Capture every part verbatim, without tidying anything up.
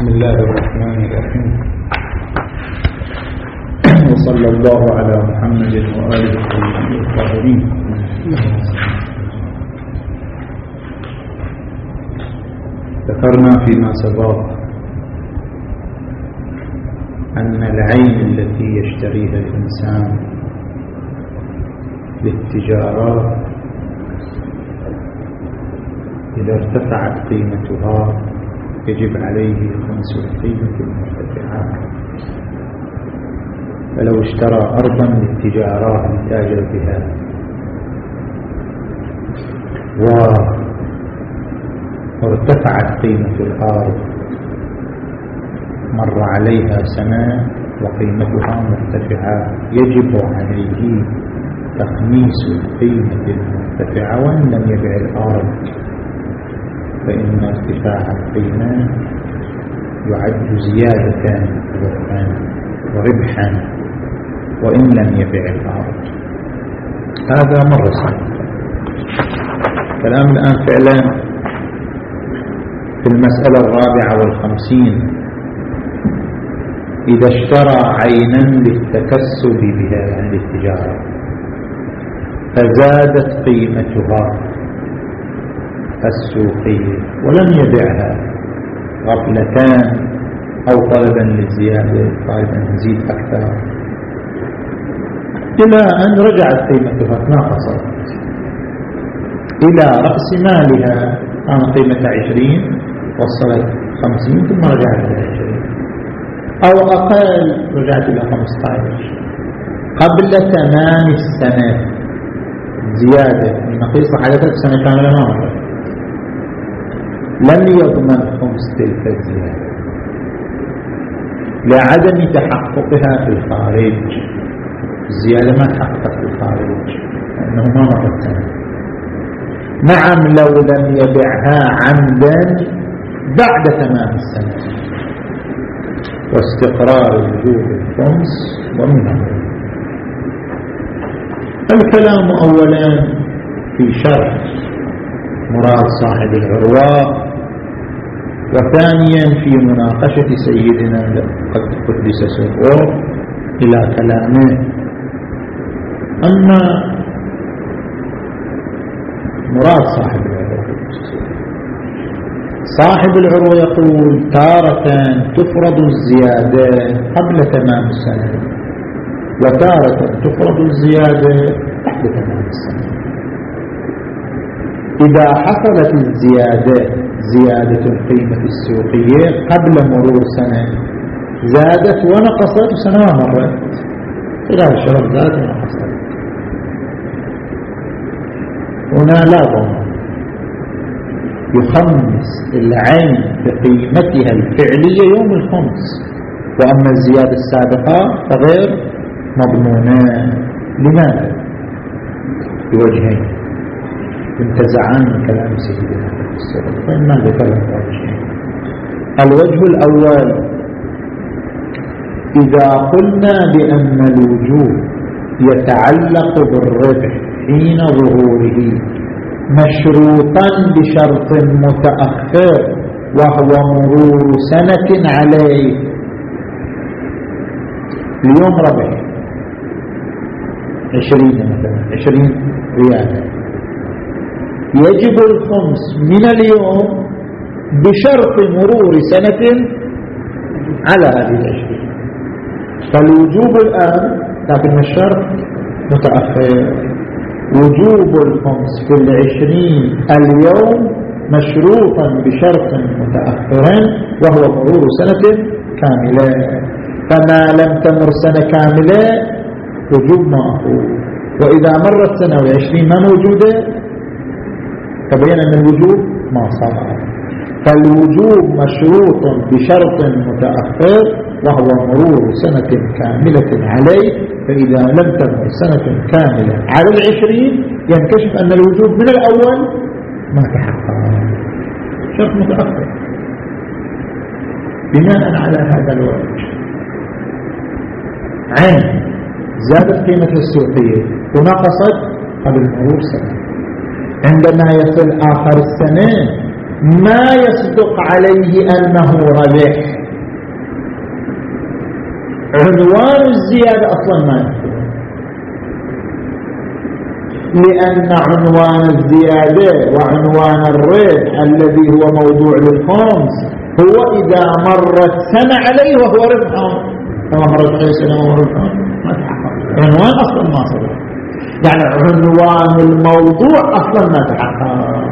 بسم الله الرحمن الرحيم، وصلى الله على محمد وآله الطاهرين. ذكرنا فيما سبق أن العين التي يشتريها الإنسان للتجارات إذا ارتفعت قيمتها يجب عليه خمس القيمة المرتفعة. فلو اشترى أرضا للتجارات لتاجر بها وارتفعت قيمة الأرض، مر عليها سنة وقيمتها مرتفعة، يجب عليه تخميس القيمة المرتفعة وإن لم يبيع الأرض، فإن ارتفاع القيمة يعد زيادة وربحا وإن لم يبيع الأرض. هذا مرة سابقا. كلام الآن فعلا في المسألة الرابعة والخمسين، إذا اشترى عينا للتكسب بها يعني للتجارة فزادت قيمتها السوقية ولم يبيعها غفلتان أو طلبا للزيادة، طالبا نزيد أكثر، إلى أن رجعت قيمتها تناقصت إلى رأس مالها، كان قيمة عشرين وصلت خمسين ثم رجعت إلى عشرين أو أقل، رجعت إلى خمسة عشر قبل تمام السنة. زيادة المقيسة حدثت سنة كاملة ما مرت، لم يضمن خمس تلك الزيادة لعدم تحققها في الخارج. الزيادة ما تحققت في الخارج لأنه ما مرت سنة. نعم لو لم يبيعها عمدا بعد تمام السنة واستقرار وجوب الخمس ومنه. الكلام أولا في شرح مراد صاحب العروة، وثانيا في مناقشة سيدنا قد قدس سره إلى كلامه. أما مراد صاحب العروة، صاحب العروة يقول تارة تفرض الزيادة قبل تمام السنة وتارة تفرض الزيادة بعد تمام السنة. إذا حصلت الزيادة زيادة القيمة السوقية قبل مرور سنة زادت ونقصت سنة مرت، خلال شهر زادت ونقصت، هنا لا ضمان، يخمس العين بقيمتها الفعلية يوم الخمس، وأما الزيادة السابقة فغير مضمونة. لماذا؟ بوجهين انتزعان من كلام سيدنا السلام، فإنما ذكر الوجهين. الوجه الأول، إذا قلنا بأن الوجوب يتعلق بالربح حين ظهوره مشروطا بشرط متأخر وهو مرور سنة عليه، اليوم ربح عشرين مثلا عشرين ريال، يجب الخمس من اليوم بشرط مرور سنة على هذه العشرين. فالوجوب الآن لكن الشرط متأخر، وجوب الخمس في العشرين اليوم مشروطا بشرط متأخر وهو مرور سنة كاملة. فما لم تمر سنة كاملة وجوب مأخوذ، وإذا مرت سنة والعشرين ما موجودة تبين أن الوجوب ما صار. فالوجوب مشروط بشرط متأخر وهو مرور سنة كاملة عليه، فإذا لم تمر سنة كاملة على العشرين ينكشف أن الوجوب من الأول ما تحقق، شرط متأخر. بناء على هذا الوجه عين زادت قيمة السوقية ونقصت قبل مرور سنة، عندما يصل آخر السنة ما يصدق عليه أنه ربح، عنوان الزيادة أصلا ما يذكره، لأن عنوان الزيادة وعنوان الربح الذي هو موضوع للخمس هو إذا مرت سنة عليه وهو ربح، كما مرت عليه سنة وهو ربح ما تحقق. عنوان أصلا ما صدر، يعني عنوان الموضوع أصلا ما تحقق.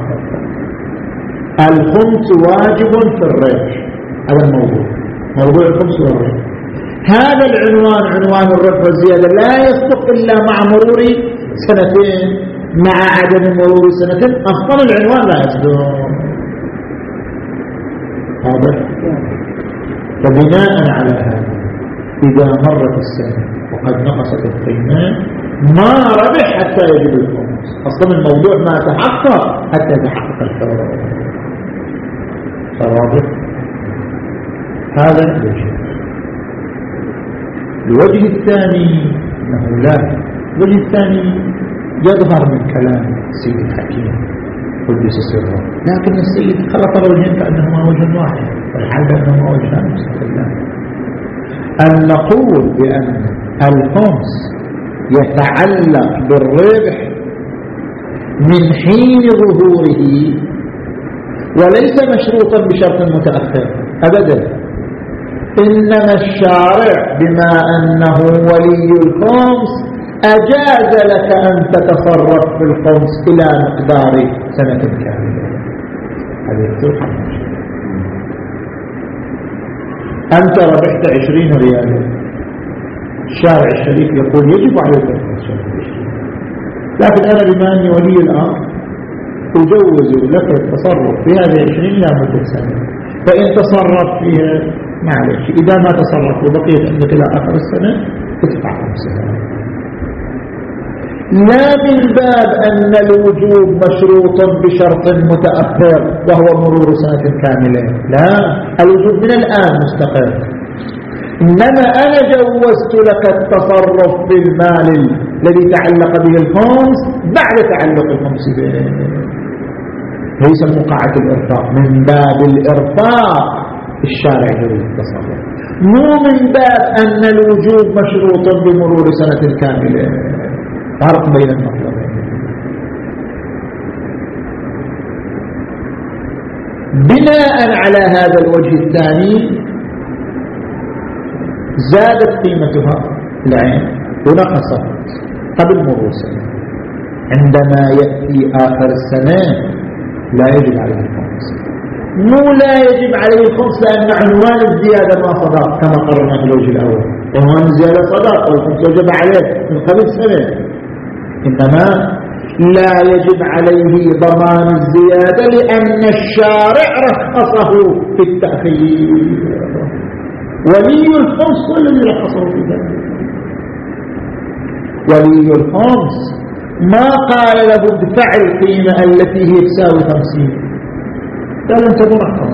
الخمس واجب في الربح، هذا الموضوع، موضوع الخمس والربح. هذا العنوان عنوان الربح والزيادة لا يصدق إلا مع مرور سنتين، مع عدم مرور سنتين أصلا العنوان لا يصدق. واضح؟ فبناء على هذا إذا مرت السنة وقد نقصت القيمة ما ربح حتى يجب الخمس، أصلا الموضوع ما تحقق حتى يتحقق الفرق. واضح؟ هذا الوجه. الوجه الثاني أنه لا، الوجه الثاني يظهر من كلام سيد الحكيم قدس سره، لكن السيد خلق الوجهين كأنهما وجه واحد، والحال بأنهما وجهان مستقلان. أن نقول بأن الخمس يتعلق بالربح من حين ظهوره وليس مشروطا بشرط متأخر أبدا، إنما الشارع بما أنه ولي الخمس أجاز لك أن تتصرف في الخمس إلى مقدار سنة كاملة. هذه الطريقة. أنت ربحت عشرين ريالا، الشارع الشريف يقول يجب عليك الخمس، لكن أنا بما أني ولي الأمر أجوز لك التصرف في هذه عشرين إلى مدة سنة، فإن تصرف فيها معلش، إذا ما تصرف وبقيت عندك إلى آخر السنة ادفع خمسها. لا من باب أن الوجوب مشروط بشرط متأخر وهو مرور سنة كاملة، لا، الوجوب من الآن مستقر، إنما أنا جوزت لك التصرف بالمال الذي تعلق به الخمس بعد تعلق الخمس به. ليس مقاعة الإرفاق، من باب الإرفاق الشارع جوز التصرف، مو من باب أن الوجوب مشروط بمرور سنة كاملة. فرق بين المطلبين. بناء على هذا الوجه الثاني زادت قيمتها العين ونقصت قبل مرور سنة. عندما يأتي آخر السنة لا يجب عليه الخمس، مو لا يجب عليه الخمس لأن عنوان الزيادة ما صدق كما قررنا في الوجه الأول، عنوان الزيادة صدق والخمس وجب عليه من قبل سنة، إنما لا يجب عليه ضمان الزيادة لأن الشارع رخصه في التأخير، ولي الخمس هو الذي رخصه في ذلك. ولي الخمس ما قال له ادفع القيمة التي هي تساوي خمسين، قال أنت مرخص.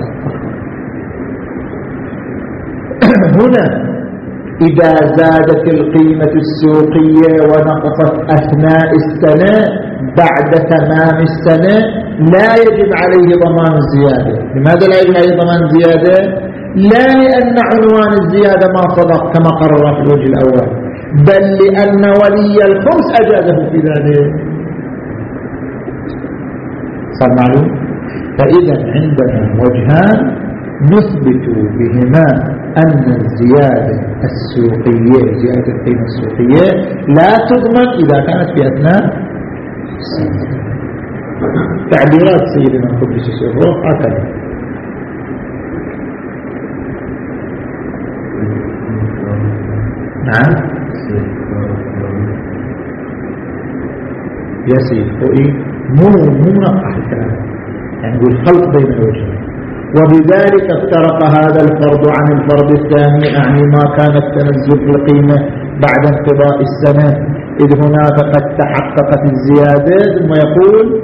هنا إذا زادت القيمة السوقية ونقصت أثناء السنة بعد تمام السنة لا يجب عليه ضمان الزيادة. لماذا لا يجب عليه ضمان الزيادة؟ لا لأن عنوان الزيادة ما صدق كما قرر في الوجه الأول، بل لأن ولي الخمس أجازه في ذلك. صار معلوم؟ فإذا عندنا وجهان نثبت بهما أن الزيادة السوقية، زيادة القيمة السوقية لا تضمن إذا كانت في أثناء السنة. تعبيرات سيدنا قدس سره هكذا. نعم يا سيد فوقي مو مو نقح الكلام، يعني يقول خلط بين الوجهين. وبذلك افترق هذا الفرض عن الفرض الثاني، يعني ما كان التنزل في القيمة بعد انقضاء السنة، إذ هناك قد تحققت الزيادة. ثم يقول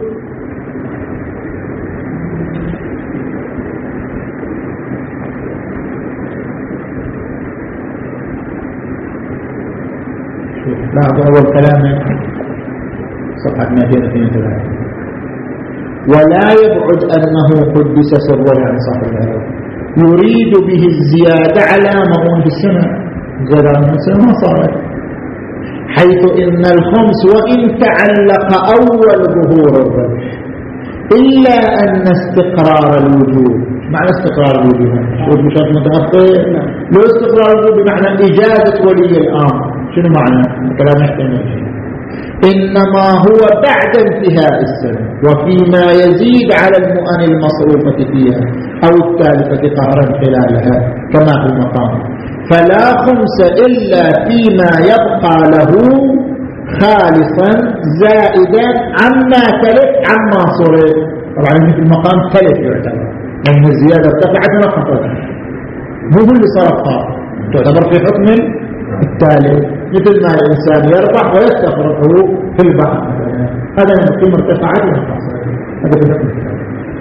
لاحظ أول كلام صفحة مئتين واثنين وثلاثين، ولا يبعد أنه قدس سره عن صاحب العراق يريد به الزيادة على مؤون في السنة. زاد عن خمسة ما صارت، حيث إن الخمس وإن تعلق أول ظهور الربح إلا أن استقرار الوجوب. معنى استقرار الوجوب الوجوب شرط متأخر؟ لو استقرار الوجوب بمعنى إجازة ولي الأمر، شنو معنى الكلام يحتمل؟ إنما هو بعد انتهاء السنة وفيما يزيد على المؤن المصروفة فيها أو التالفة قهرا خلالها كما في المقام، فلا خمس إلا فيما يبقى له خالصا زائدا عما تلف عما صرف. طبعا في المقام تلف يعتبر لأن الزيادة ارتفعت ونقصت، مو هو اللي صرفها، تعتبر في حكم التالف، مثل ما الإنسان يربح ويستفرقه في البحر، هذا من القيمة ارتفعت ونقصت، هذا في حكم التالف.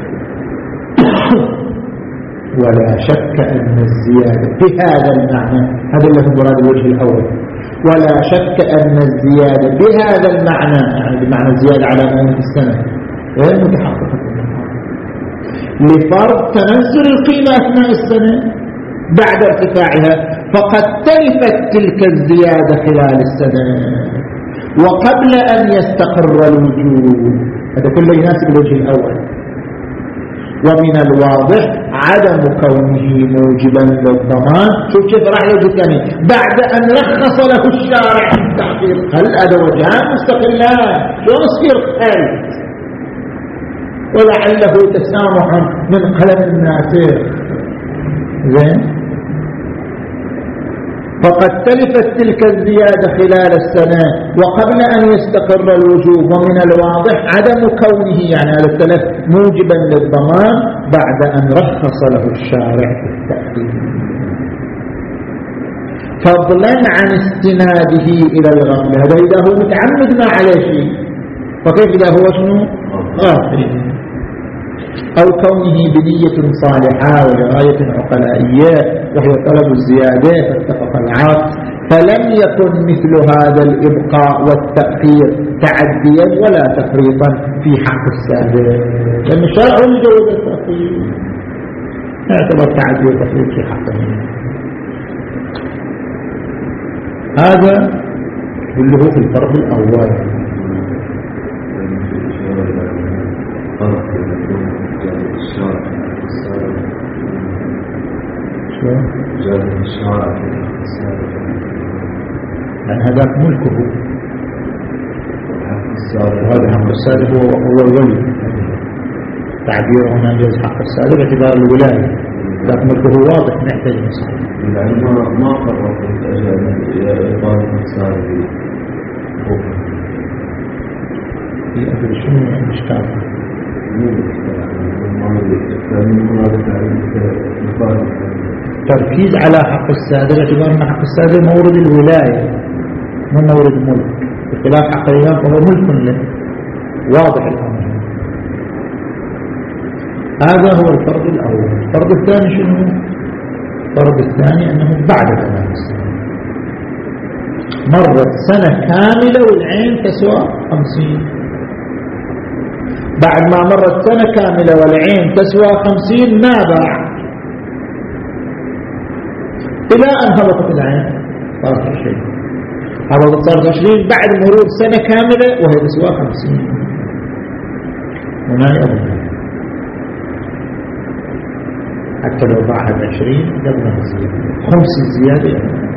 ولا شك أن الزيادة بهذا المعنى، هذا اللي هو مراد الوجه الأول، ولا شك أن الزيادة بهذا المعنى يعني بمعنى الزيادة على مئة السنة غير متحققة لفرض تنزل القيمة أثناء السنة بعد ارتفاعها، فقد تلفت تلك الزيادة خلال السنة وقبل أن يستقر الوجوب. هذا كله يناسب الوجه الأول. ومن الواضح عدم كونه موجبا للضمان. شوف كيف راح يوجد الثاني بعد أن رخص له الشارع في التعبير. هل هذا وجهان مستقلان؟ شو يصير خالد ولعله تسامح من قلم الناصر زين. فقد تلفت تلك الزيادة خلال السنة وقبل أن يستقر الوجوب. ومن الواضح عدم كونه يعني هذا التلف موجبا للضمان بعد أن رخص له الشارع في التأكيد، فضلا عن استناده إلى الغفلة. هذا إذا هو متعمد ما عليه شيء، فكيف إذا هو شنو غافل؟ أو كونه بنية صالحة ولغاية عقلائية وهي طلب الزيادة فاتفق العقد، فلم يكن مثل هذا الإبقاء والتأخير تعديا ولا تفريطا في حق السابق، لأن الشرع هو يجوز التأخير، يعتبر تعدي وتفريط في حقه. هذا كله في الفرق الأول. جاز الشارع يعني هذاك ملكه وهذا حق السابق هو الولي. تعبير هنا جاز حق السابق باعتبار الولاية، ذاك ملكه واضح نحتاج نصح يعني ما ما قررت الأجانب إقامة السابق في أجل شنو الإشكال؟ تركيز على حق السادة باعتبار أن حق السادة مورد الولاية مو مورد ملك، بخلاف حق الإمام فهو ملك له واضح الأمر. هذا هو الفرض الأول. الفرض الثاني شنو؟ الفرض الثاني أنه بعد تمام السنة مرت سنة كاملة والعين تسوى خمسين، بعد ما مرت سنة كاملة والعين تسوى خمسين ما باع إلى أن هبطت العين صارت عشرين، هبطت صارت عشرين بعد مرور سنة كاملة وهي تسوى خمسين. هنا أبدا حتى لو باعها بعشرين قبل الزيادة خمس الزيادة.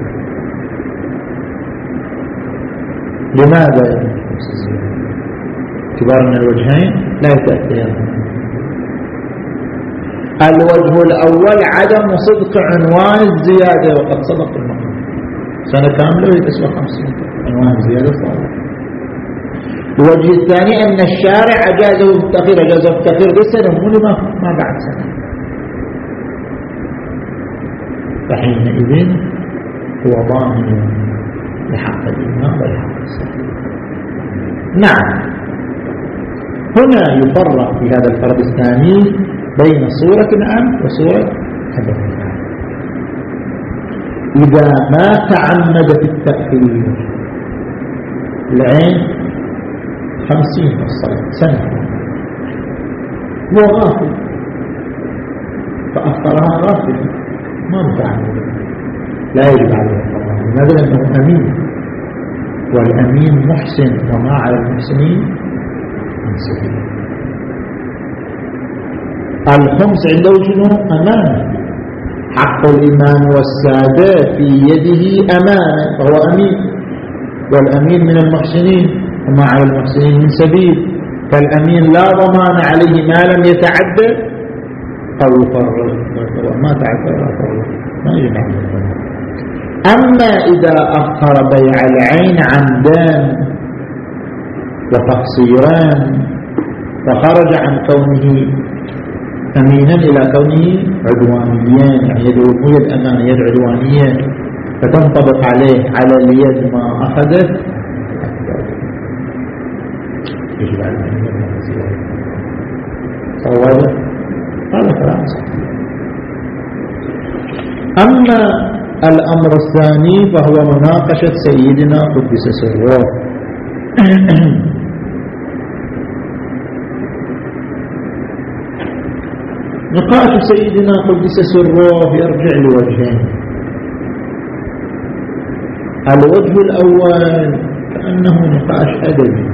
لماذا يكون خمس الزيادة؟ اعتبار من الوجهين لا يتأتيان. الوجه الأول عدم صدق عنوان الزيادة وقد صدق المقام، سنة كاملة ويتسوى خمسين عنوان الزيادة صادق. الوجه الثاني أن الشارع أجازه التأخير، أجازه التأخير بسنة مو ما ما بعد سنة، فحينئذ هو ضامن لحق الإمام ولحق السنة. نعم. هنا يفرق في هذا الفرض الثاني بين صورة عام وصورة حدث عام. إذا ما تعمد في التأخير العين خمسين وصلت سنة هو غافل فأخرها غافل ما متعمد لا يجب عليه القضاء، لماذا؟ لأنه أمين، والأمين محسن، وما على المحسنين من سبيل. الخمس عنده شنو؟ أمانة، حق الإمام والسادة في يده أمانة، فهو أمين، والأمين من المحسنين، وما على المحسنين من سبيل. فالأمين لا ضمان عليه ما لم يتعدى أو يفرط، ما تعدى ولا يفرط ما يجب عليه الضمان. أما إذا أخر بيع العين عمدان وتقصيران فخرج عن كونه أمينا إلى كونه عدوانيا، يعني يدعو يد أمانة يد عدوانيا، فتنطبق عليه على اليد ما أخذت يجب على الأمين. صوابه هذا كلام صحيح. أما الأمر الثاني فهو مناقشة سيدنا قدس سره. نقاش سيدنا قدس سره يرجع لوجهين. الوجه الأول كأنه نقاش أدبي،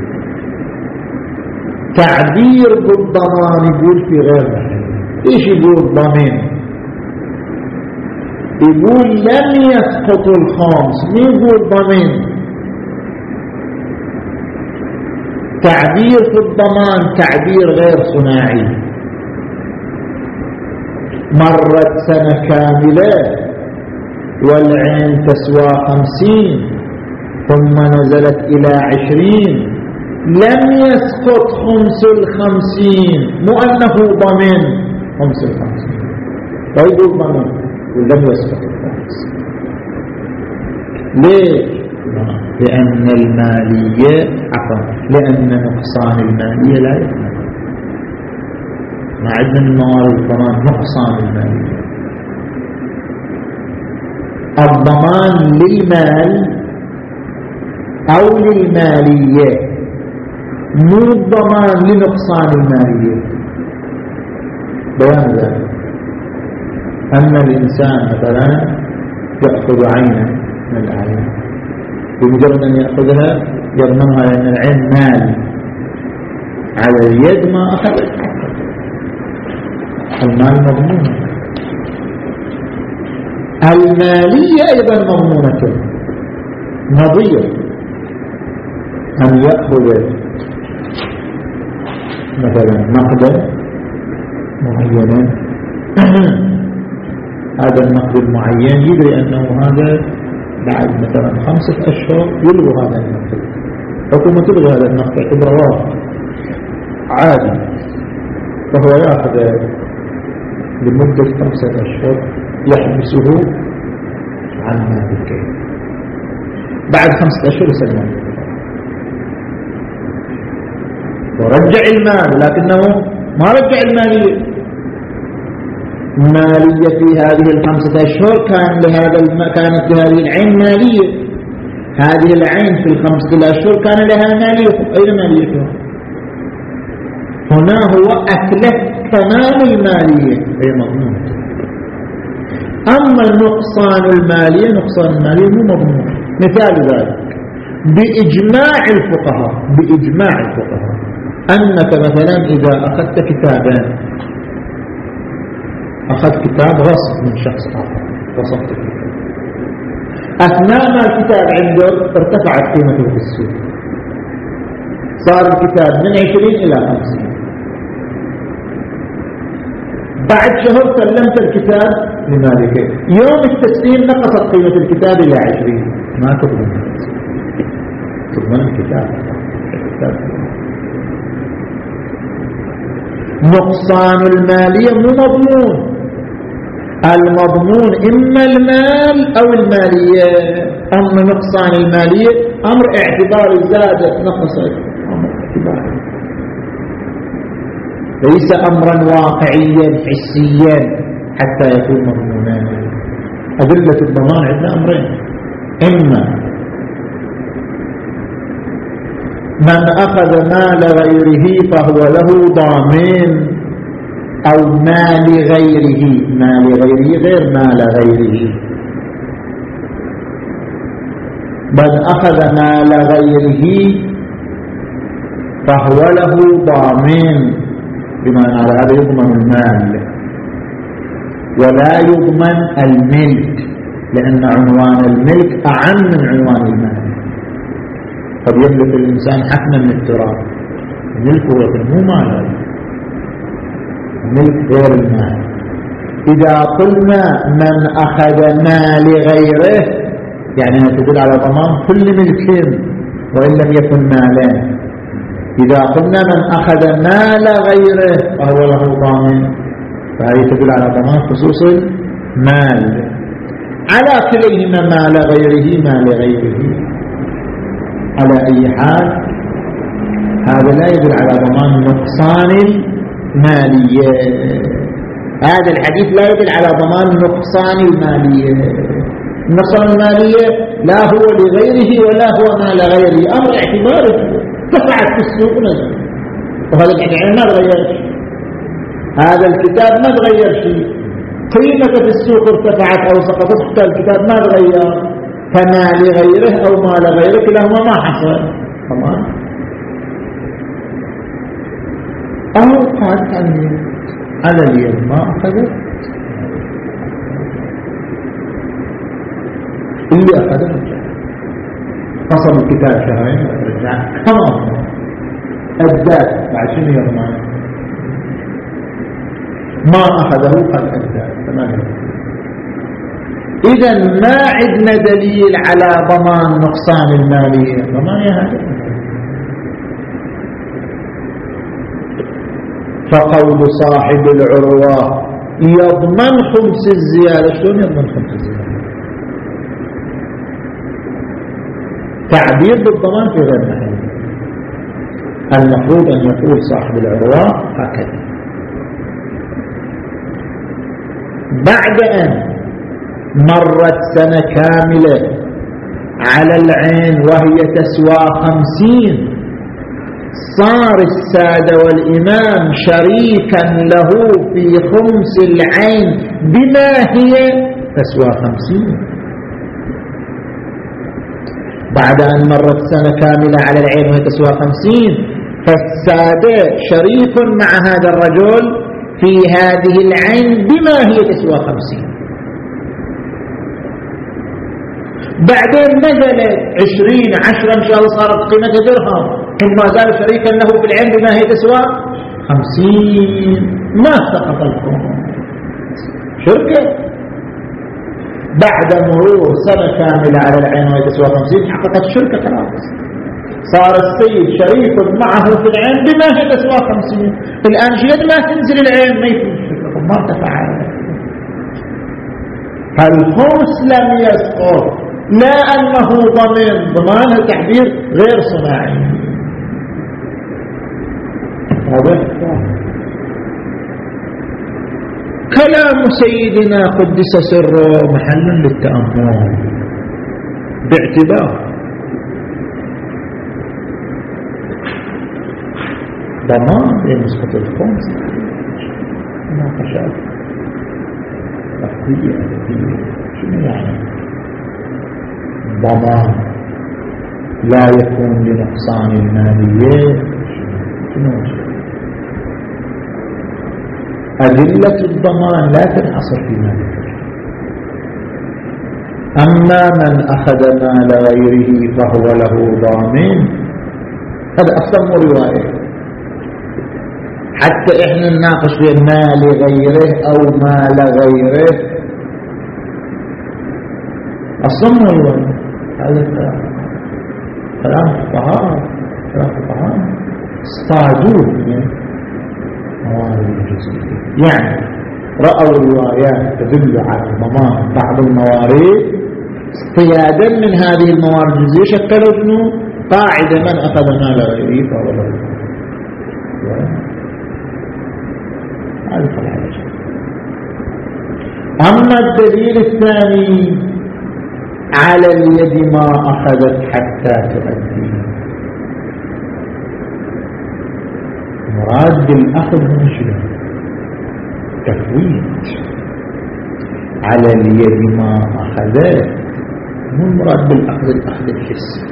تعبير بالضمان يقول في غير محل. إيش يقول الضمان؟ يقول لم يسقط الخامس، مو يقول ضمان. تعبير في الضمان تعبير غير صناعي. مرت سنة كاملة والعين تسوى خمسين ثم نزلت إلى عشرين، لم يسقط خمس الخمسين، مو أنه ضمن خمس الخمسين، ويقول ضمن ولم يسقط الخمس. ليش؟ لأن المالية عفوا لأن نقصان المالية لا يكون، ما عندنا من موارد الضمان نقصان المالية. الضمان للمال أو للمالية، مو الضمان لنقصان المالية. بيان ذلك أن الإنسان مثلا يأخذ عينا من الأعين، بمجرد أن يأخذها يضمنها لأن العين مال، على اليد ما أخذت المال مضمون. المالية أيضا مضمونة، نظير أن يأخذ مثلا نقدا معينا، هذا النقد المعين يدري أنه هذا بعد مثلا خمسة أشهر يلغى هذا النقد، حكومة تلغى هذا النقد اعتبره واقع عادي، فهو يأخذ لمدة خمسة أشهر يحبسه عن مال الكيل، بعد خمسة أشهر يسلمه ورجع المال، لكنه ما رجع المالية. مالية في هذه الخمسة أشهر كان لهذا الم... كانت لهذه العين مالية، هذه العين في الخمسة أشهر كان لها مالية. أين ماليتها؟ هنا هو أكله تمام المالية أي مضمون. أما النقصان المالية نقصان المالية مو مضمون. مثال ذلك بإجماع الفقهاء بإجماع الفقهاء أنك مثلا إذا أخذت كتابا، أخذت كتاب غصب من شخص آخر، غصبت الكتاب، أثناء ما الكتاب عنده ارتفعت قيمته في السوق، صار الكتاب من عشرين إلى خمسين، بعد شهر سلمت الكتاب لمالكه، يوم التسليم نقصت قيمة الكتاب إلى عشرين، ما تضمن تضمن الكتاب. نقصان المالية مو مضمون، المضمون إما المال أو المالية. أما نقصان المالية أمر اعتباري، زادت نقصت أمر اعتباري، ليس أمرا واقعيا حسيا حتى يكون مضمونا. أدلة الضمان عندنا أمرين، إما من أخذ مال غيره فهو له ضامن، أو مال غيره، مال غيره غير مال غيره. من أخذ مال غيره فهو له ضامن، بمعنى على هذا يضمن المال ولا يضمن الملك، لأن عنوان الملك أعم من عنوان المال. قد يملك الإنسان حكما من التراب، الملك هو مو مال، الملك غير المال. إذا قلنا من أخذ مال غيره يعني تدل على ضمان كل ملك وإن لم يكن مالا. إذا قلنا من أخذ مال غيره فهو له ضامن، فهي تدل على ضمان خصوص المال. على كليهما مال غيره مال غيره. على أي حال هذا لا يدل على ضمان نقصان المالية، هذا الحديث لا يدل على ضمان نقصان المالية. النقصان المالية لا هو لغيره ولا هو مال غيره، أمر اعتباره ارتفعت في السوق نزل، وهذا يعني ما تغير شيء، هذا الكتاب ما تغير شيء، قيمته في السوق ارتفعت أو سقطت، حتى الكتاب ما تغير، فمال غيره أو مال غيره كلاهما ما حصل. تمام. أو قال على اليد ما أخذت، اللي أخذ رجع، قصب الكتاب شهرين رجع كما الذات بعد شنو يضمن؟ ما أخذه قد الذات. تمام. إذا ما عندنا دليل على ضمان نقصان المالية. ضمان يا هذا، فقول صاحب العروة يضمن خمس الزيادة. شلون يضمن خمس الزيادة؟ تعبير بالضمان في غير محل. المفروض أن يقول صاحب العروة هكذا: بعد أن مرت سنة كاملة على العين وهي تسوى خمسين، صار السادة والإمام شريكا له في خمس العين بما هي تسوى خمسين. بعد أن مرت سنة كاملة على العين وهي تسوى خمسين، فالسادة شريك مع هذا الرجل في هذه العين بما هي تسوى خمسين. بعدين نزلت عشرين عشرة إن شاء الله صارت قيمة درهم، ثم زال شريكا له في العين بما هي تسوى خمسين، ما سقط الحكم شركة. بعد مرور سنة كاملة على العين وهي تسوى خمسين حققت الشركة خلاص، صار السيد شريك معه في العين بما هي تسوى خمسين. الآن شيء ما تنزل العين ما يكون الشركة، ما تفعل. فالخمس لم يسقط، لا أنه ضمن، ضمان تعبير غير صناعي. واضح؟ كلام سيدنا قدس سره محل للتأمل باعتبار ضمان لمسقط الخمس مناقشات أخذية أخذية. شنو يعني ضمان لا يكون لنقصان المالية؟ شنو أدلة الضمان لا تنحصر في مالك. أما من أخذ مال غيره فهو له ضامن، هذا أصلا مو رواية. حتى إحنا نناقش بين مال غيره أو مال غيره أصلا مو رواية. هذا كلام فقهاء، كلام فقهاء اصطادوه من موارد الجزئية، يعني رأوا الروايات تدل على ضمان بعض الموارد، اصطيادا من هذه الموارد الجزئية شكلوا شنو قاعدة: من أخذ مال غيره فهو له. هذا الحاجة. أما الدليل الثاني: على اليد ما أخذت حتى تؤدي. مراد بالأخذ من شنو؟ تفويت. على اليد ما أخذت مو المراد بالأخذ الأخذ الحسي،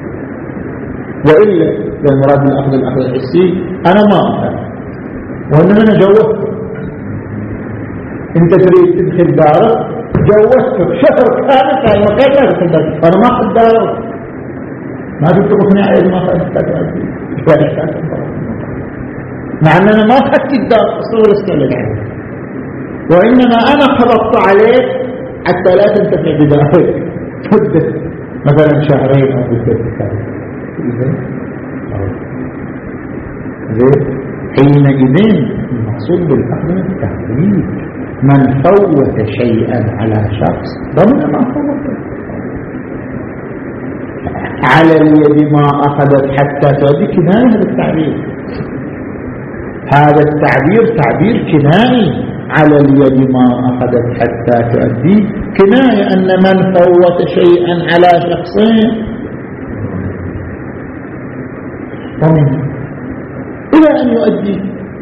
وإلا المراد بالأخذ الأخذ الحسي أنا ما أخذ وإنما أنا جوزتك، أنت تريد تدخل دارك جوزتك شهر كامل في المكان لا تدخل دارك، فأنا ما أخذ دارك، ما تتركني عليه ما أخذ مع أننا ما أخذت الدار أصول استعلق عنه، وإنما أنا خلطت عليك حتى لا تنتفع بدارك مدة مثلا شهرين أو مدة كاملة. حينئذ المقصود بالأخذ التحريك من فوت شيئا على شخص ضمن ما فوته، على اليد ما أخذت حتى تؤدي كناية. هذا التعبير هذا التعبير تعبير كناية، على اليد ما أخذت حتى تؤدي كناية أن من فوت شيئا على شخصين ومن إلى أن يؤدي.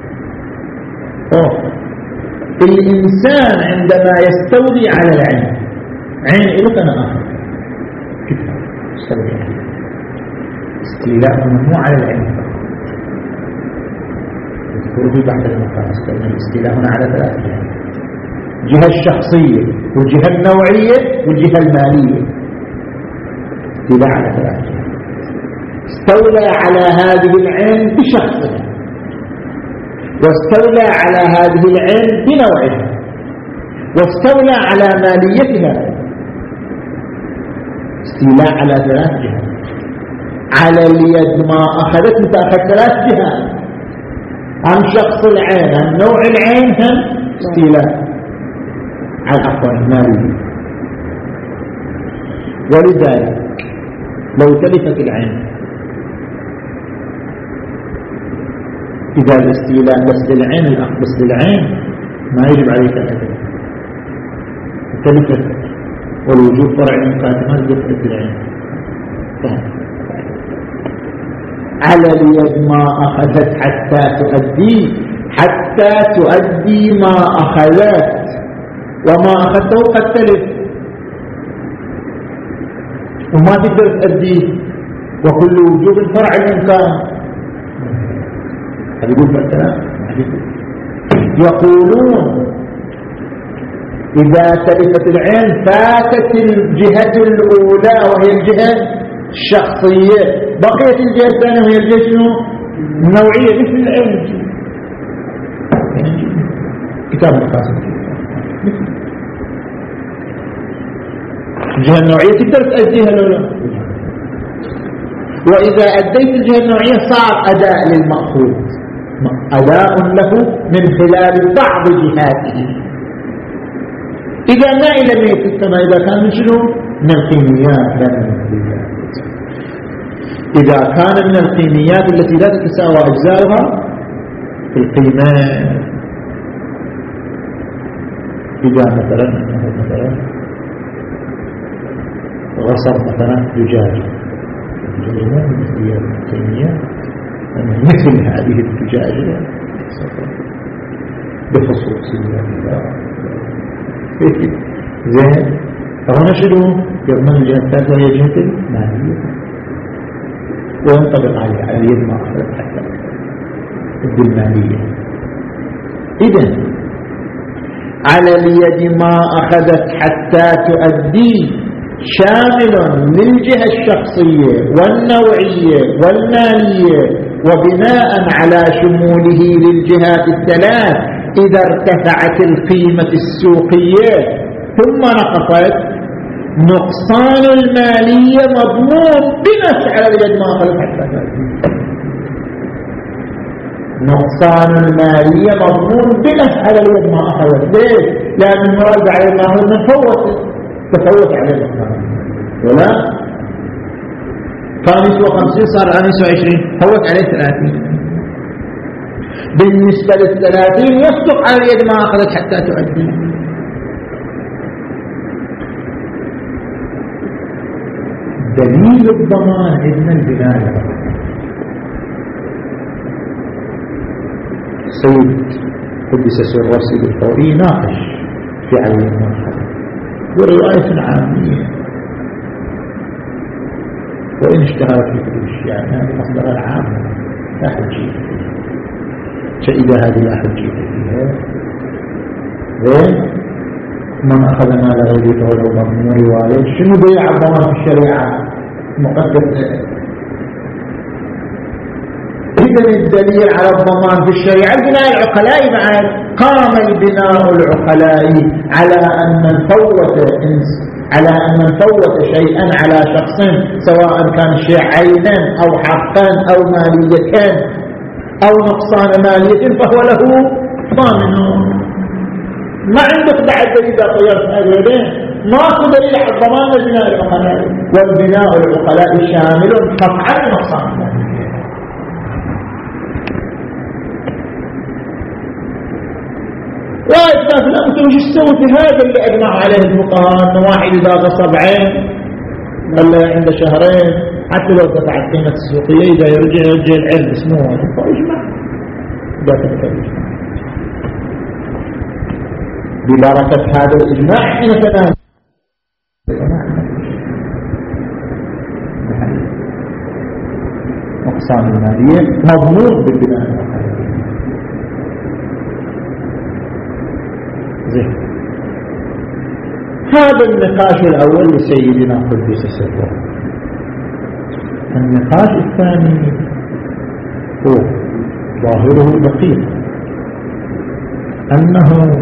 أوه. الإنسان عندما يستولي على العين، عين إلك أنا آخر كيف استولي عليه، استيلاء ممنوع على العين فقط. يذكر في بعض المقام الاستيلاء هنا على ثلاث جهات: الجهة الشخصية والجهة النوعية والجهة المالية. استيلاء على ثلاث جهات. استولى على هذه العين بشخصها، واستولى على هذه العين بنوعها، واستولى على ماليتها. استيلاء على ثلاث جهات. على اليد ما أخذت انت أخذت ثلاث جهات، عن شخص العين، عن نوع العين، هم استيلاء على عفوا مالية. ولذلك لو تلفت العين، إذا الاستيلاء بس للعين، الأخذ بس للعين، ما يجب عليك الأدب. تلفت والوجود فرع من قادمات دفعة العين. على اليد ما أخذت حتى تؤدي، حتى تؤدي ما أخذت، وما أخذته قد تلف وما تقدر تؤديه، وكل وجود فرع الإمكان. يقول بالكلام يقولون إذا تلفت العين فاتت الجهة الأولى وهي الجهة الشخصية، بقيت الجهة الثانية وهي الجهة شنو؟ النوعية مثل العين. كتاب القاسم الجهة النوعية تقدر تأديها لولا، وإذا أديت الجهة النوعية صار أداء للمأخوذ، أداء له من خلال بعض جهاته. إذا ما إلى ميت السماء إذا كان من شنو؟ من القيميات لا من القيميات. إذا كان من القيميات التي لا تتساوى أجزاؤها في القيمات، إذا مثلا مثلا غصب مثلا زجاجة، الزجاجة من القيميات مثل هذه الزجاجة بخصوصية زين. فهنا شنو؟ يضمن الجهة الثالثة وهي جهة المالية، وينطبق عليها على اليد ما أخذت حتى بالمالية. إذن على اليد ما أخذت حتى تؤدي شامل للجهة الشخصية والنوعية والمالية، وبناء على شموله للجهات الثلاث إذا ارتفعت القيمة السوقية ثم نقصت، نقصان المالية مضمون بنفس على اليد ما أخذت حتى تؤدي. نقصان المالية مضمون بنفس على اليد ما أخذت. ليش؟ لأن المراد على ما هو من فوت تفوت عليه النقصان، ولا كان يسوى خمسين صار الآن يسوى عشرين، فوت عليه ثلاثين. بالنسبة للثلاثين يصدق على اليد ما أخذت حتى تؤدي. دليل الضمان عندنا البناية. سيد قدس سر رسول الفوري ناقش في علم المرحلة ورواية عامية وإن اشتهرت بكل يعني هذه مصدر العام لا حجية فإذا هذه لا حجية فيها زين من أخذ مال غيره فهو مضمون رواية شنو بيع الضمان في الشريعة مقدس إذن الدليل على الضمان في الشريعة البناء العقلائي بعد قام البناء العقلائي على أن نفوت على أن نفوت شيئا على شخص سواء كان شيء عينا أو حقا أو مالية أو نقصان مالية فهو له ضامن. ما عندك بعد دليل إذا طيرت هذين ماكو دليل على الضمان البناء العقلائي، والبناء العقلائي شامل قطعا نقصان مالية. وايد ناس الآن تقول ايش تسوي في هذا اللي أجمع عليه الفقهاء أنه واحد إذا غصب عين ولا عنده شهرين حتى لو دفع القيمة السوقية إذا يرجع يرجع العلم اسمه فاجمع لا تتكلم ببركة هذا الإجماع حين تنام نقصان المالية مضمون بالبناء العقلائي. زين هذا النقاش الأول لسيدنا قدس سره. النقاش الثاني هو ظاهره دقيق أنه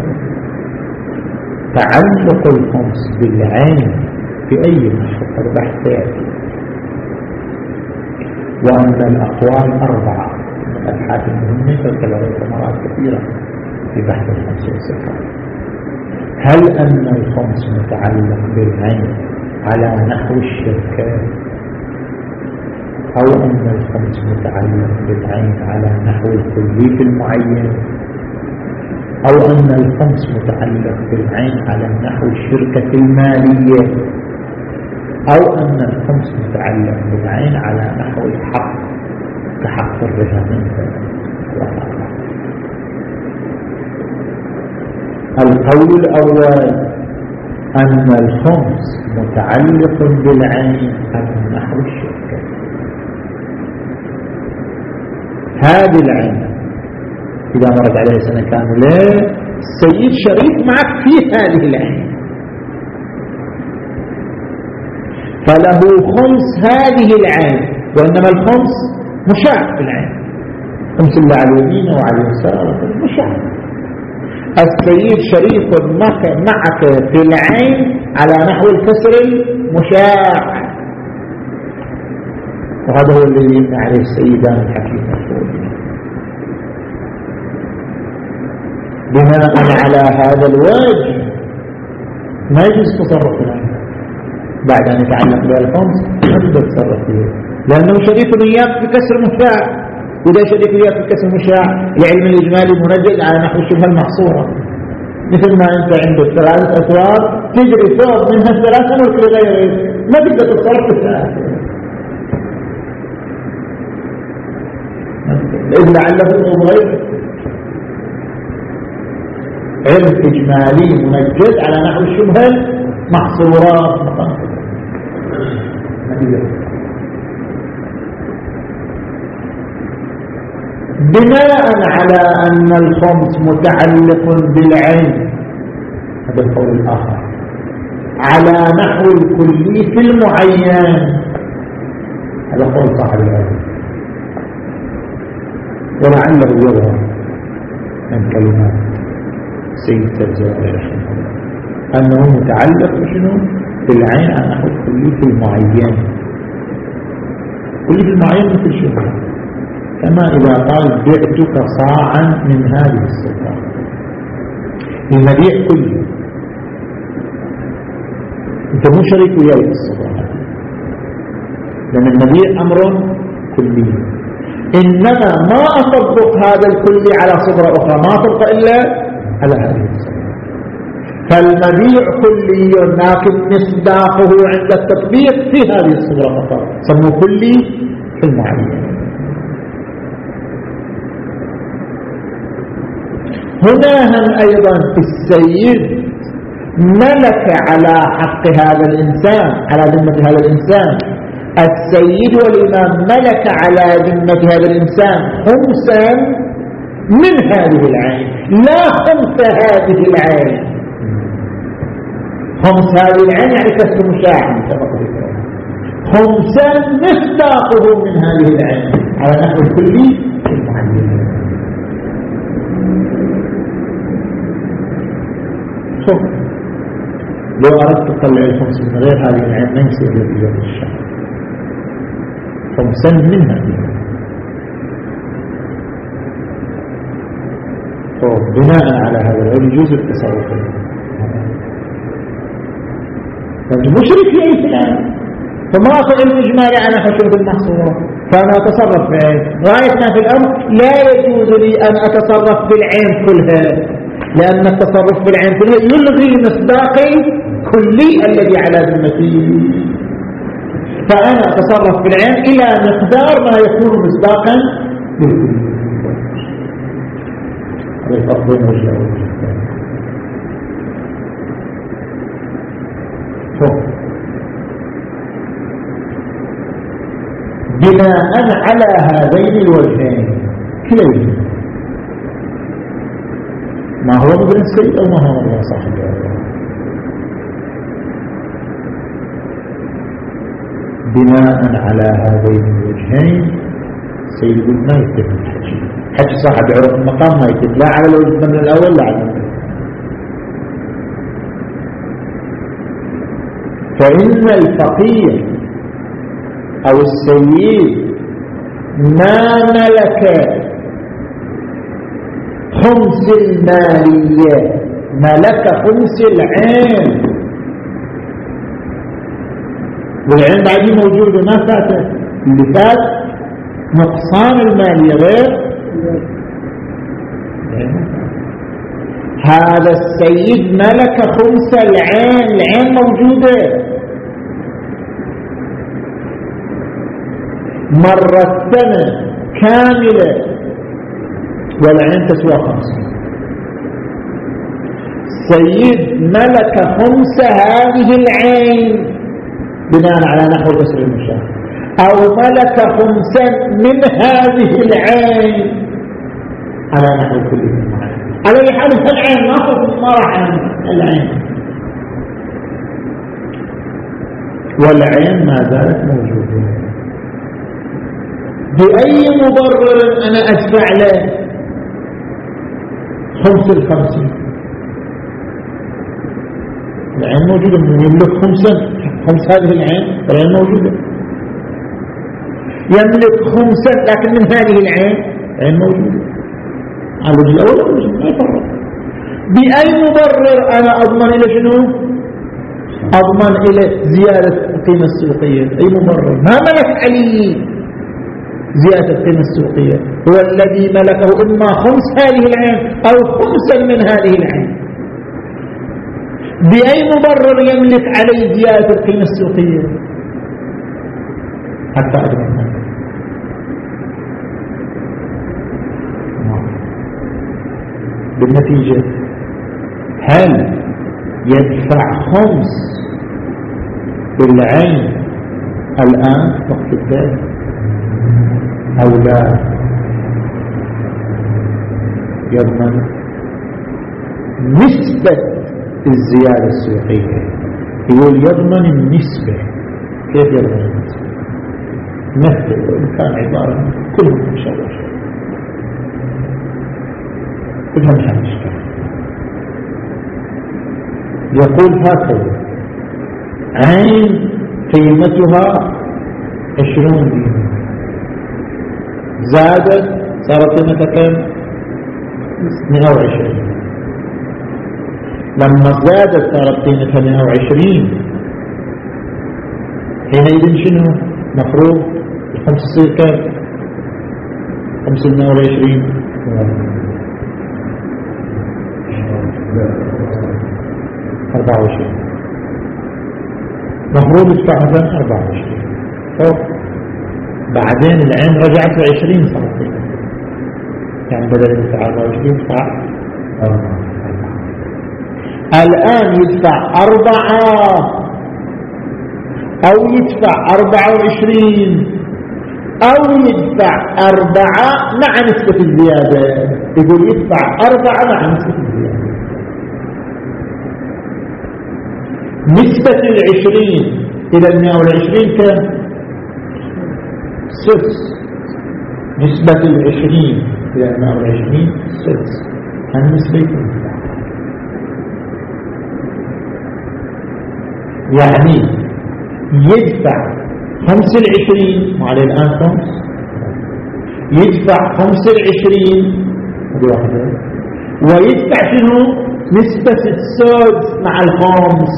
تعلق الخمس بالعين في أي محط البحث يأتي، وأن الأقوال أربعة من الأبحاث المهمة تتكلم مرات كثيرة في بحث الخمس والزكاة. هل أن الخمس متعلق بالعين على نحو الشركات، أو أن الخمس متعلق بالعين على نحو الكلي في المعين، أو أن الخمس متعلق بالعين على نحو الشركة المالية، أو أن الخمس متعلق بالعين على نحو الحق كحق الرهان مثلا. القول الأول أن الخمس متعلق بالعين على نحو الشركة. هذه العين إذا مرت عليه سنة كاملة السيد شريك معك في هذه العين، فله خمس هذه العين، وإنما الخمس مشاع في العين، خمس اللي على اليمين وعلى اليسار مشاع. السيد شريك معك في العين على نحو الكسر المشاع، وهذا هو الذي يبنى عليه السيدان الحكيم الفوزي. بناء على هذا الوجه ما يجوز تصرف العين بعد أن يتعلق بها الخمس، ما تقدر تصرف فيه لأنه شريك وياك في كسر مشاع، وإذا شريك وياك في كسر مشاع العلم الإجمالي منجد على نحو الشبهة المحصورة. مثل ما أنت عندك ثلاثة أسوار تجري ثوب منها الثلاثة ملك لغيره، ما تقدر تتصرف في الثلاثة لأن لعله غيره. علم إجمالي منجد على نحو الشبهة المحصورة. بناء على أن الخمس متعلق بالعين، هذا القول الآخر، على نحو الكلي في المعين، هذا قول صاحب العلم، ولعله يظهر من كلمات سيد الجزائري رحمه الله أنه متعلق بشنو؟ بالعين على نحو الكلي في المعين. كلي في المعين مثل شنو؟ كما إذا قال بعتك صاعا من هذه الصفة، المبيع كله، انت مو شريك وياي في الصفة، لأن المبيع أمر كلي، إنما ما أطبق هذا الكلي على صفة أخرى، ما أطبق إلا على هذه الصفة. فالمبيع كلي لكن مصداقه عند التطبيق في هذه الصفة فقط، سموه كلي في المعين. هنا هم أيضا السيد ملك على حق هذا الإنسان، على ذمة هذا الإنسان السيد والإمام ملك على ذمة هذا الإنسان خمسا من هذه العين، لا خمس هذه العين. خمس هذه العين يعني كسر مشاع، خمسا مصداقه من هذه العين على نحو الكلي المعين. شوف لو أردت تطلع الخمس من غير هذه العين ما يصير لك الشهر، خمسا من هذه العين. بناء على هذا العلم يجوز التصرف فأنت مشرك في أي فلان، فما أخذ الإجمالي على خشوة المحصورة، فأنا أتصرف في عين غايتنا في الأمر لا يجوز لي أن أتصرف بالعين كلها، لأن التصرف بالعين كلها يلغي مصداقي كلي الذي على ذمتي، فأنا أتصرف بالعين إلى مقدار ما يكون مصداقا بالكلي. يفضل وجهه بناء على هذين الوجهين كليهما ما هو مدن السيد أو ما هو مدن صاحب بناء على هذين الوجهين سيد يقول ما يتم الحجي حج صاحب عرف المقام ما يتم لا على الوجه من الأول لا على الأول. فإن الفقير أو السيد ما ملك خمس المالية، ملك خمس العين، والعين بعدين موجودة ما فاتت، اللي فات نقصان المالية غير هذا السيد ملك خمس العين، العين موجودة مرة سنة كاملة والعين تسوى خمسة. سيد ملك خمس هذه العين بناء على نحو كسر المشاهد، أو ملك خمسا من هذه العين على نحو كل المعين. على أي حال العين ناخذ ما راح العين، والعين ما زالت موجودة. بأي مبرر أنا أدفع له خمس الخمسين؟ العين موجودة، من يملك خمسا خمس هذه العين العين موجودة، يملك خمسا لكن من هذه العين العين موجودة على الوجه الأول أو الوجه ما يفرق. بأي مبرر أنا أضمن إلى شنو؟ أضمن إلى زيادة القيمة السوقية. أي مبرر؟ ما ملك علي زيادة القيمة السوقية، هو الذي ملكه إما خمس هذه العين أو خمسا من هذه العين. بأي مبرر يملك علي زيادة القيمة السوقية حتى أضمن؟ بالنتيجة هل يدفع خمس بالعين الآن وقت الدين أو لا يضمن نسبة الزيادة السوقية؟ يقول يضمن النسبة. كيف يضمن النسبة؟ مثل وإن كان عبارة كلهم مشابه كلها مش مشكلة. يقول هكذا: عين قيمتها عشرون دينار، زادت صارت قيمتها كم؟ مئة وعشرين. لما زادت صارت قيمتها مئة وعشرين، حينئذ شنو مفروض؟ الخمس تصير كم؟ خمس مئة وعشرين أربعة وعشرين، مفروض يدفع مثلا أربعة وعشرين. بعدين العين رجعت لعشرين صارت، يعني بدل يدفع أربعة وعشرين يدفع أربعة. الآن يدفع أربعة أو يدفع أربعة وعشرين أو يدفع أربعة مع نسبة الزيادة. يقول يدفع أربعة مع نسبة الزيادة. نسبة العشرين إلى المئة والعشرين كم؟ سدس. نسبة العشرين إلى المئة والعشرين سدس. النسبة يعني يدفع خمس العشرين وعليه الآن خمس، يدفع خمس العشرين هذه واحدة، ويدفع شنو؟ نسبة السدس مع الخمس.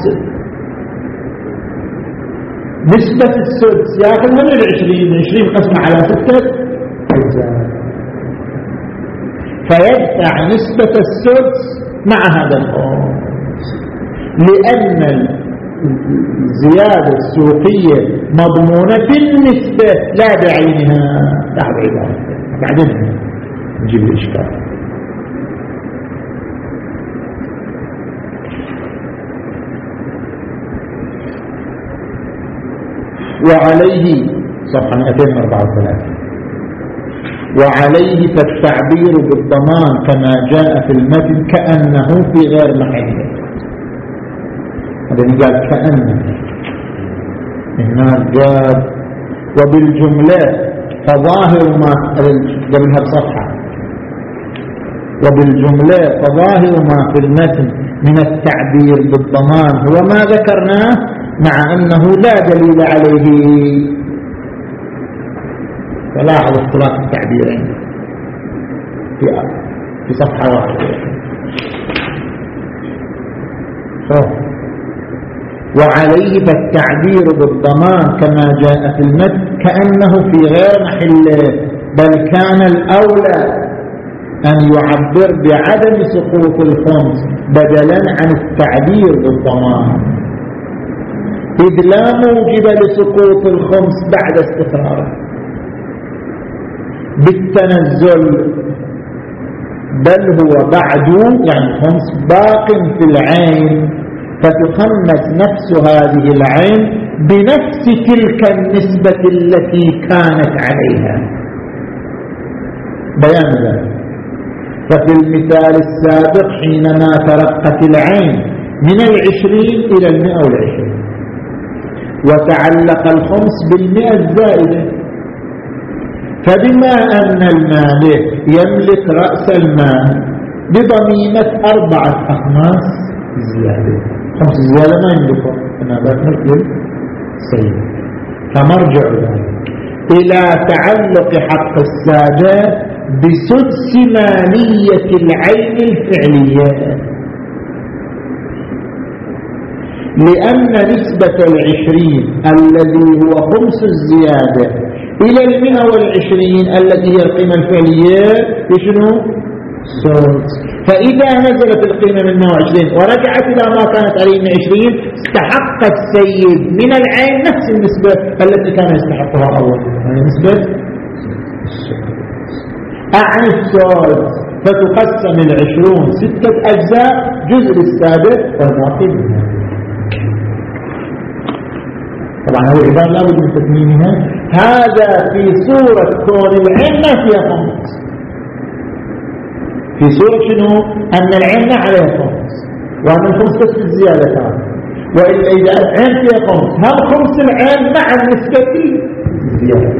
نسبة السدس يأخذ من العشرين، العشرين قسمة على ستة أجزاء، فيدفع نسبة السدس مع هذا الخمس، لأن الزيادة السوقية مضمونة بالنسبة لا بعينها. بعد عبارة بعدين نجيب الإشكال. وعليه صفحة مئتين وأربعة وثلاثين. وعليه فالتعبير بالضمان كما جاء في المتن كأنه في غير محله. هذا قال كأنه هنا جاب. وبالجملة فظاهر ما قبلها بصفحة. وبالجملة فظاهر ما في المتن من التعبير بالضمان هو ما ذكرناه، مع أنه لا دليل عليه. فلاحظ اختلاف التعبيرين في في صفحة واحدة. وعليه فالتعبير بالضمان كما جاء في المتن كأنه في غير محله، بل كان الأولى أن يعبر بعدم سقوط الخمس بدلا عن التعبير بالضمان، إذ لا موجب لسقوط الخمس بعد استقراره بالتنزل، بل هو بعد يعني الخمس باق في العين، فتخمس نفس هذه العين بنفس تلك النسبة التي كانت عليها. بيان ذلك. ففي المثال السابق حينما ترقت العين من العشرين إلى المئة والعشرين وتعلق الخمس بالمئة الزائدة، فبما أن المالك يملك رأس المال بضميمة أربعة أخماس زيادة، خمس زيادة ما يملكه أنا بأملك للسيد، فمرجع ذلك إلى تعلق حق السادة بسدس مالية العين الفعلية، لأن نسبة العشرين الذي هو خمس الزيادة إلى المئة والعشرين التي هي القيمة الفعلية يشنو؟ سدس. فإذا نزلت القيمة من مئة وعشرين ورجعت إلى ما كانت عليه من عشرين، استحق السيد من العين نفس النسبة التي كان يستحقها أول، يعني نسبة عن السدس، فتقسم العشرون ستة أجزاء، جزء للسادس والباقي منها. طبعا هذه العبارة لا بد من تتميمها. هذا في صورة كون العين ما فيها خمس، في صورة شنو؟ أن العين ما عليها خمس، وأن الخمس بس الزيادة كان، وإلا إذا العين فيها خمس هم خمس العين مع النسبة الزيادة،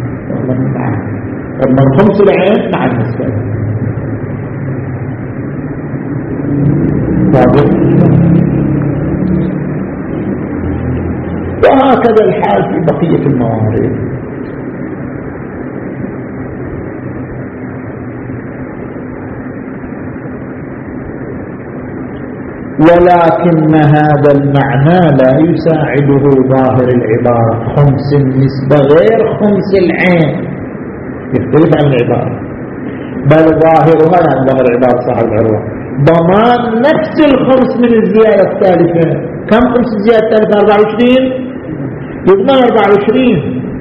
ومن خمس العين مع النسبة. وهكذا الحال في بقية الموارد. ولكن هذا المعنى لا يساعده ظاهر العبارة خمس النسبة غير خمس العين، يختلف عن العبارة، بل ظاهرها يعني ظاهر العبارة صاحب العروة ضمان نفس الخمس من الزيادة الثالثة. كم خمس الزيادة الثالثة؟ أربعة وعشرين، يضمن أربعة وعشرين،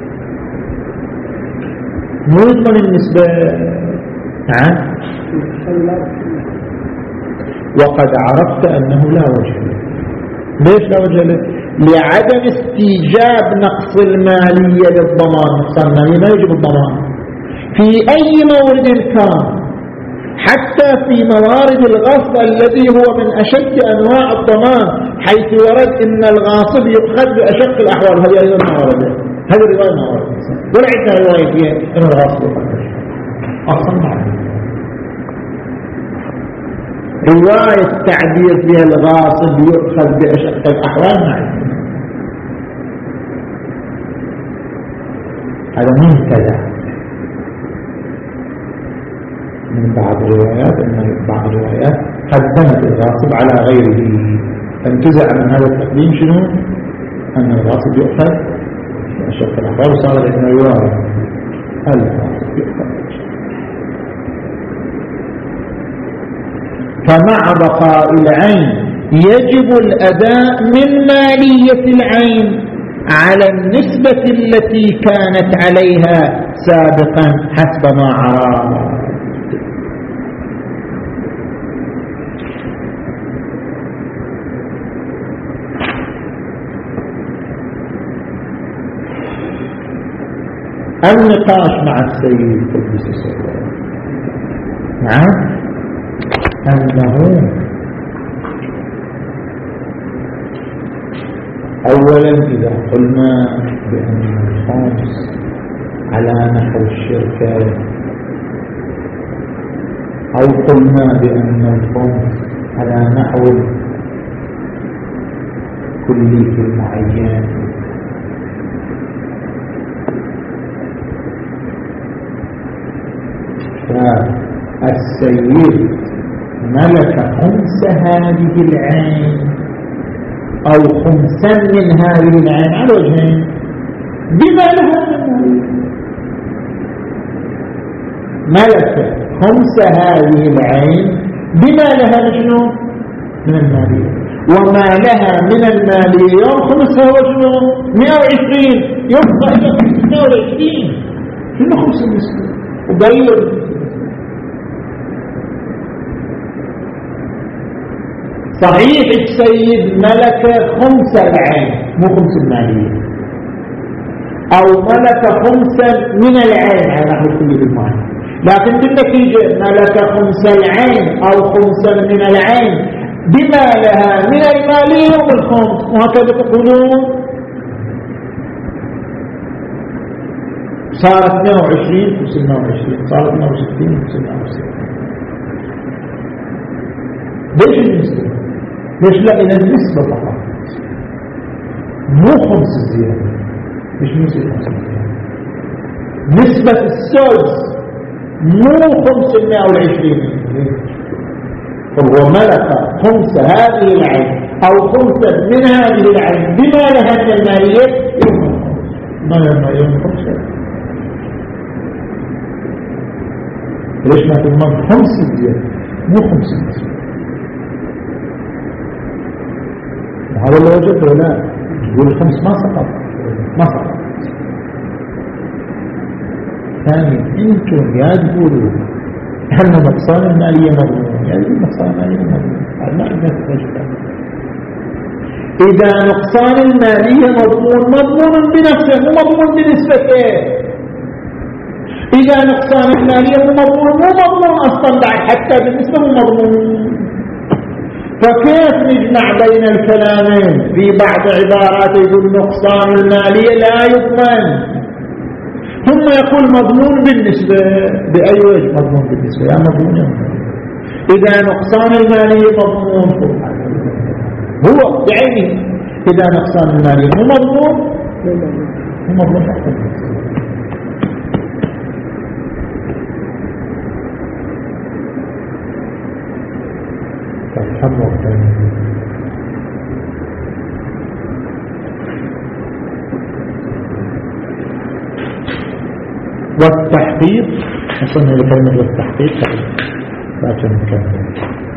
مو يضمن النسبة. نعم. وقد عرفت أنه لا وجه له. ليش لا وجه له؟ لعدم استيجاب نقص المالية للضمان. نقص المالية ما يجب الضمان في أي مورد كان، حتى في موارد الغصب الذي هو من أشد أنواع الضمان، حيث ورد إن الغاصب يؤخذ بأشق الأحوال. هذه أيضا موارد، هذه الرواية موارد، ولا عندنا رواية فيها إن الغاصب يؤخذ أصلا معلوم. رواية تعبير فيها الغاصب يؤخذ بأشق الأحوال معلوم. هذا منتزع من بعض الروايات، أن بعض الروايات قدمت الغاصب على غيره، فانتزع من هذا التقديم شنو؟ أن الغاصب يؤخذ بأشق الأحوال، وصار لنا رواية الغاصب يؤخذ. فمع بقاء العين يجب الأداء من مالية العين على النسبة التي كانت عليها سابقا حسب ما عرض. النقاش مع السيد قدس سره مع أنه أولا إذا قلنا بأن الخمس على نحو الشركة، أو قلنا بأن الخمس على نحو كلي المعين، فالسيد ملك خمس هذه العين أو خمسا من هذه العين على وجهين بما لها ملك خمس هذه العين بما لها شنو من المالية، وما لها من المالية يوم خمسة هو شنو مئة وعشرين، يبقى إلى مئة وعشرين شنو خمس النسبة وبيض. صحيح السيد ملك خمس العين مو خمس المالية، أو ملك خمسا من العين على نحو كل المعنى، لكن بالنتيجة ملك خمس العين أو خمسا من العين بما لها من المالية والخمس، وهكذا تقولون صارت مئة وعشرين وسمة وعشرين، صارت مئة وستين وسمة وستين. ليش النسبة؟ ليش لا إلى النسبة فقط مو خمس الزيادة، مش نسبة خمس الزيادة، نسبة السدس مو خمس المئة والعشرين. فهو ملك خمس هذه العين أو خمسة من هذه العين بما لها من المالية ما لها يوم خمسة. ليش ما تضمن خمس الزيادة مو خمس النسبة؟ هذا اللي وجدته. لا يقول الخمس ما سقط ما سقط. ثانيا انتم يا تقولوا ان نقصان المالية مضمون، يعني نقصان المالية مضمون، ما عندنا تجربة. إذا نقصان المالية مضمون مضمون بنفسه مو مضمون بنسبته. إذا نقصان المالية مو مضمون مو مضمون أصلا بعد حتى بالنسبة مو مضمون. فكيف نجمع بين الكلامين؟ في بعض عبارات يقول نقصان المالية لا يضمن، ثم يقول مضمون بالنسبة. بأي وجه مضمون بالنسبة؟ يا مضمون يا مضمون. إذا نقصان المالية مضمون هو بعينه، إذا نقصان المالية مو مضمون مو مضمون حتى بالنسبة. والتحقيق، وصلنا لكلمة والتحقيق، لا تنكمل.